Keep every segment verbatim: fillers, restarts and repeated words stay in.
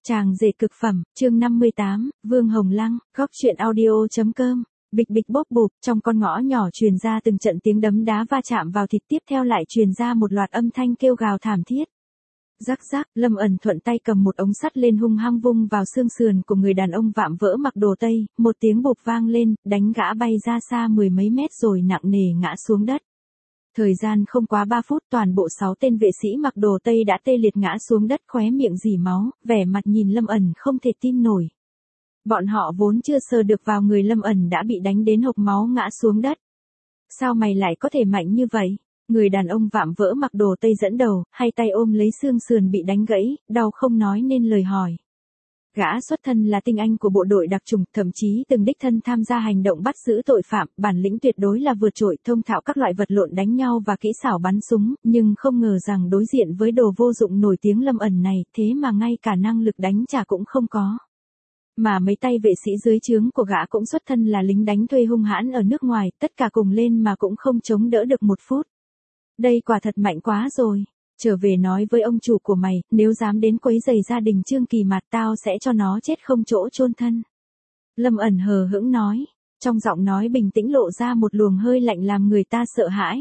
Chàng rể cực phẩm, chương năm mươi tám, Vương Hồng Lăng, góc truyện audio.com. Bịch bịch bốp bụp, trong con ngõ nhỏ truyền ra từng trận tiếng đấm đá va chạm vào thịt, tiếp theo lại truyền ra một loạt âm thanh kêu gào thảm thiết. Rắc rắc, Lâm ẩn thuận tay cầm một ống sắt lên hung hăng vung vào xương sườn của người đàn ông vạm vỡ mặc đồ Tây, một tiếng bụp vang lên, đánh gã bay ra xa mười mấy mét rồi nặng nề ngã xuống đất. Thời gian không quá ba phút, toàn bộ sáu tên vệ sĩ mặc đồ Tây đã tê liệt ngã xuống đất, khóe miệng rỉ máu, vẻ mặt nhìn Lâm ẩn không thể tin nổi. Bọn họ vốn chưa sờ được vào người Lâm ẩn đã bị đánh đến hộc máu ngã xuống đất. Sao mày lại có thể mạnh như vậy? Người đàn ông vạm vỡ mặc đồ Tây dẫn đầu, hai tay ôm lấy xương sườn bị đánh gãy, đau không nói nên lời hỏi. Gã xuất thân là tinh anh của bộ đội đặc chủng, thậm chí từng đích thân tham gia hành động bắt giữ tội phạm, bản lĩnh tuyệt đối là vượt trội, thông thạo các loại vật lộn đánh nhau và kỹ xảo bắn súng, nhưng không ngờ rằng đối diện với đồ vô dụng nổi tiếng Lâm ẩn này, thế mà ngay cả năng lực đánh trả cũng không có. Mà mấy tay vệ sĩ dưới trướng của gã cũng xuất thân là lính đánh thuê hung hãn ở nước ngoài, tất cả cùng lên mà cũng không chống đỡ được một phút. Đây quả thật mạnh quá rồi. Trở về nói với ông chủ của mày, nếu dám đến quấy rầy gia đình Trương Kỳ Mạt tao sẽ cho nó chết không chỗ chôn thân. Lâm ẩn hờ hững nói, trong giọng nói bình tĩnh lộ ra một luồng hơi lạnh làm người ta sợ hãi.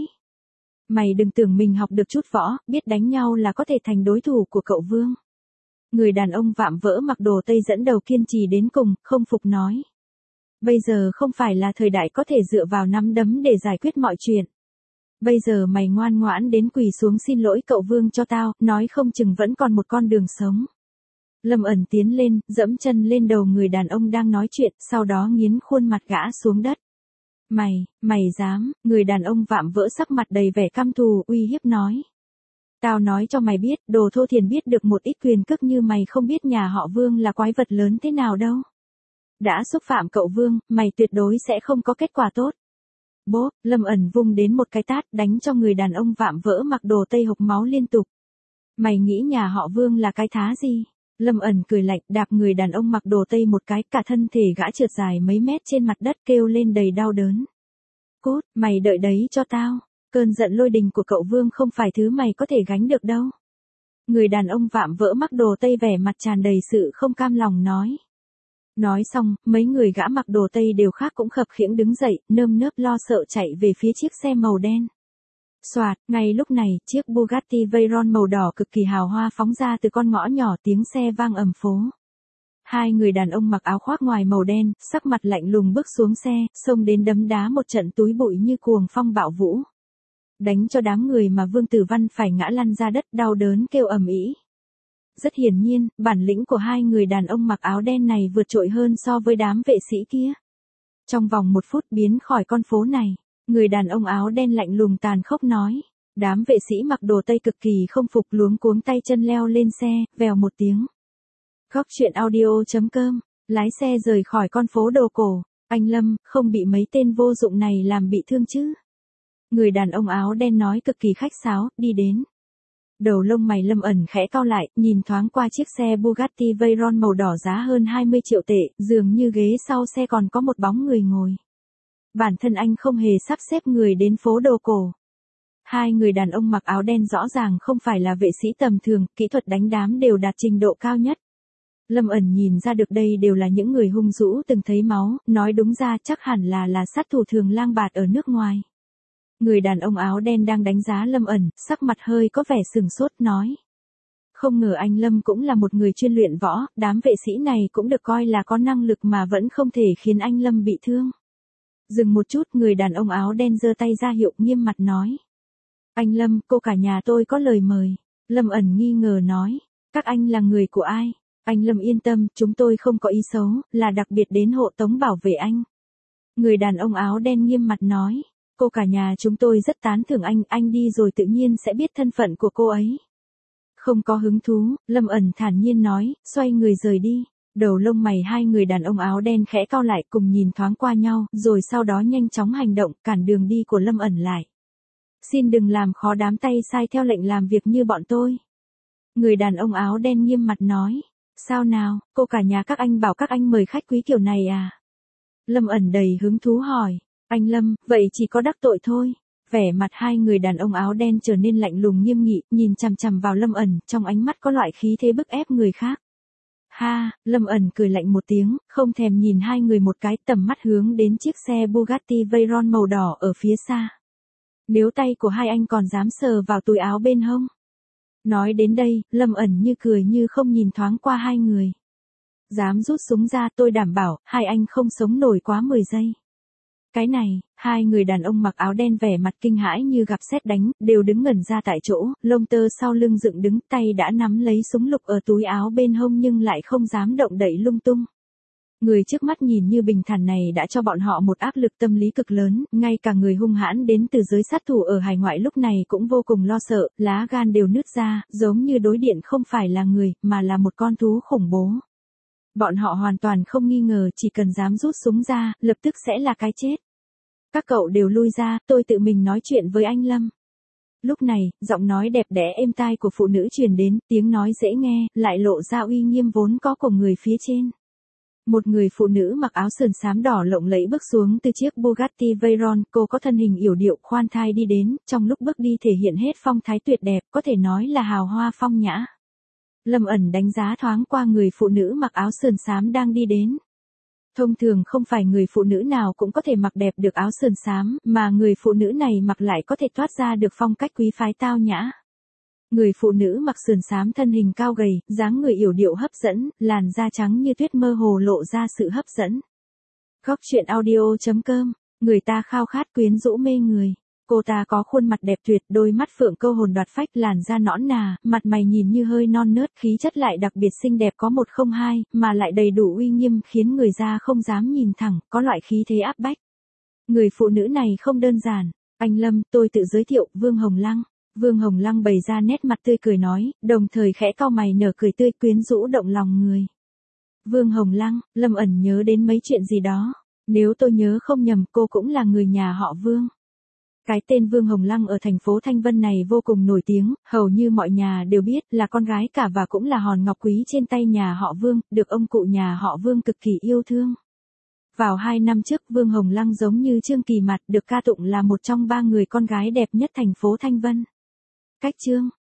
Mày đừng tưởng mình học được chút võ, biết đánh nhau là có thể thành đối thủ của cậu Vương. Người đàn ông vạm vỡ mặc đồ Tây dẫn đầu kiên trì đến cùng, không phục nói. Bây giờ không phải là thời đại có thể dựa vào nắm đấm để giải quyết mọi chuyện. Bây giờ mày ngoan ngoãn đến quỳ xuống xin lỗi cậu Vương cho tao, nói không chừng vẫn còn một con đường sống. Lâm ẩn tiến lên, dẫm chân lên đầu người đàn ông đang nói chuyện, sau đó nghiến khuôn mặt gã xuống đất. Mày, mày dám, người đàn ông vạm vỡ sắc mặt đầy vẻ căm thù, uy hiếp nói. Tao nói cho mày biết, đồ thô thiền biết được một ít quyền cước như mày không biết nhà họ Vương là quái vật lớn thế nào đâu. Đã xúc phạm cậu Vương, mày tuyệt đối sẽ không có kết quả tốt. Bốp, Lâm ẩn vung đến một cái tát đánh cho người đàn ông vạm vỡ mặc đồ Tây hộc máu liên tục. Mày nghĩ nhà họ Vương là cái thá gì? Lâm ẩn cười lạnh đạp người đàn ông mặc đồ Tây một cái, cả thân thể gã trượt dài mấy mét trên mặt đất kêu lên đầy đau đớn. Cút, mày đợi đấy cho tao, cơn giận lôi đình của cậu Vương không phải thứ mày có thể gánh được đâu. Người đàn ông vạm vỡ mặc đồ Tây vẻ mặt tràn đầy sự không cam lòng nói. Nói xong, mấy người gã mặc đồ Tây đều khác cũng khập khiễng đứng dậy, nơm nớp lo sợ chạy về phía chiếc xe màu đen. Soạt, ngay lúc này, chiếc Bugatti Veyron màu đỏ cực kỳ hào hoa phóng ra từ con ngõ nhỏ, tiếng xe vang ầm phố. Hai người đàn ông mặc áo khoác ngoài màu đen, sắc mặt lạnh lùng bước xuống xe, xông đến đấm đá một trận túi bụi như cuồng phong bạo vũ. Đánh cho đám người mà Vương Tử Văn phải ngã lăn ra đất đau đớn kêu ầm ĩ. Rất hiển nhiên, bản lĩnh của hai người đàn ông mặc áo đen này vượt trội hơn so với đám vệ sĩ kia. Trong vòng một phút biến khỏi con phố này, người đàn ông áo đen lạnh lùng tàn khốc nói. Đám vệ sĩ mặc đồ Tây cực kỳ không phục luống cuống tay chân leo lên xe, vèo một tiếng. Góc truyện audio.com, lái xe rời khỏi con phố đồ cổ. Anh Lâm, không bị mấy tên vô dụng này làm bị thương chứ? Người đàn ông áo đen nói cực kỳ khách sáo, đi đến. Đầu lông mày Lâm ẩn khẽ cau lại, nhìn thoáng qua chiếc xe Bugatti Veyron màu đỏ giá hơn hai mươi triệu tệ, dường như ghế sau xe còn có một bóng người ngồi. Bản thân anh không hề sắp xếp người đến phố đồ cổ. Hai người đàn ông mặc áo đen rõ ràng không phải là vệ sĩ tầm thường, kỹ thuật đánh đám đều đạt trình độ cao nhất. Lâm ẩn nhìn ra được đây đều là những người hung dữ từng thấy máu, nói đúng ra chắc hẳn là là sát thủ thường lang bạt ở nước ngoài. Người đàn ông áo đen đang đánh giá Lâm ẩn, sắc mặt hơi có vẻ sừng sốt nói. Không ngờ anh Lâm cũng là một người chuyên luyện võ, đám vệ sĩ này cũng được coi là có năng lực mà vẫn không thể khiến anh Lâm bị thương. Dừng một chút, người đàn ông áo đen giơ tay ra hiệu nghiêm mặt nói. Anh Lâm, cô cả nhà tôi có lời mời. Lâm ẩn nghi ngờ nói. Các anh là người của ai? Anh Lâm yên tâm, chúng tôi không có ý xấu, là đặc biệt đến hộ tống bảo vệ anh. Người đàn ông áo đen nghiêm mặt nói. Cô cả nhà chúng tôi rất tán thưởng anh, anh đi rồi tự nhiên sẽ biết thân phận của cô ấy. Không có hứng thú, Lâm ẩn thản nhiên nói, xoay người rời đi. Đầu lông mày hai người đàn ông áo đen khẽ cau lại cùng nhìn thoáng qua nhau, rồi sau đó nhanh chóng hành động, cản đường đi của Lâm ẩn lại. Xin đừng làm khó đám tay sai theo lệnh làm việc như bọn tôi. Người đàn ông áo đen nghiêm mặt nói, sao nào, cô cả nhà các anh bảo các anh mời khách quý kiểu này à? Lâm ẩn đầy hứng thú hỏi. Anh Lâm, vậy chỉ có đắc tội thôi. Vẻ mặt hai người đàn ông áo đen trở nên lạnh lùng nghiêm nghị, nhìn chằm chằm vào Lâm ẩn, trong ánh mắt có loại khí thế bức ép người khác. Hai Ha, Lâm ẩn cười lạnh một tiếng, không thèm nhìn hai người một cái, tầm mắt hướng đến chiếc xe Bugatti Veyron màu đỏ ở phía xa. Nếu tay của hai anh còn dám sờ vào túi áo bên hông. Nói đến đây, Lâm ẩn như cười như không nhìn thoáng qua hai người. Dám rút súng ra, tôi đảm bảo, hai anh không sống nổi quá mười giây. Cái này, hai người đàn ông mặc áo đen vẻ mặt kinh hãi như gặp sét đánh, đều đứng ngẩn ra tại chỗ, lông tơ sau lưng dựng đứng, tay đã nắm lấy súng lục ở túi áo bên hông nhưng lại không dám động đậy lung tung. Người trước mắt nhìn như bình thản này đã cho bọn họ một áp lực tâm lý cực lớn, ngay cả người hung hãn đến từ giới sát thủ ở hải ngoại lúc này cũng vô cùng lo sợ, lá gan đều nứt ra, giống như đối điện không phải là người, mà là một con thú khủng bố. Bọn họ hoàn toàn không nghi ngờ chỉ cần dám rút súng ra, lập tức sẽ là cái chết. Các cậu đều lui ra, tôi tự mình nói chuyện với anh Lâm. Lúc này, giọng nói đẹp đẽ êm tai của phụ nữ truyền đến, tiếng nói dễ nghe, lại lộ ra uy nghiêm vốn có của người phía trên. Một người phụ nữ mặc áo sườn xám đỏ lộng lẫy bước xuống từ chiếc Bugatti Veyron, cô có thân hình yểu điệu khoan thai đi đến, trong lúc bước đi thể hiện hết phong thái tuyệt đẹp, có thể nói là hào hoa phong nhã. Lâm ẩn đánh giá thoáng qua người phụ nữ mặc áo sườn xám đang đi đến. Thông thường không phải người phụ nữ nào cũng có thể mặc đẹp được áo sườn xám, mà người phụ nữ này mặc lại có thể toát ra được phong cách quý phái tao nhã. Người phụ nữ mặc sườn xám thân hình cao gầy, dáng người yểu điệu hấp dẫn, làn da trắng như tuyết mơ hồ lộ ra sự hấp dẫn. Góc truyện audio chấm com, người ta khao khát quyến rũ mê người. Cô ta có khuôn mặt đẹp tuyệt, đôi mắt phượng câu hồn đoạt phách, làn da nõn nà, mặt mày nhìn như hơi non nớt, khí chất lại đặc biệt xinh đẹp có một không hai, mà lại đầy đủ uy nghiêm khiến người ra không dám nhìn thẳng, có loại khí thế áp bách. Người phụ nữ này không đơn giản. Anh Lâm, tôi tự giới thiệu, Vương Hồng Lăng. Vương Hồng Lăng bày ra nét mặt tươi cười nói, đồng thời khẽ cau mày nở cười tươi quyến rũ động lòng người. Vương Hồng Lăng, Lâm ẩn nhớ đến mấy chuyện gì đó. Nếu tôi nhớ không nhầm, cô cũng là người nhà họ Vương. Cái tên Vương Hồng Lăng ở thành phố Thanh Vân này vô cùng nổi tiếng, hầu như mọi nhà đều biết, là con gái cả và cũng là hòn ngọc quý trên tay nhà họ Vương, được ông cụ nhà họ Vương cực kỳ yêu thương. Vào hai năm trước, Vương Hồng Lăng giống như Trương Kỳ Mạt, được ca tụng là một trong ba người con gái đẹp nhất thành phố Thanh Vân. Cách Trương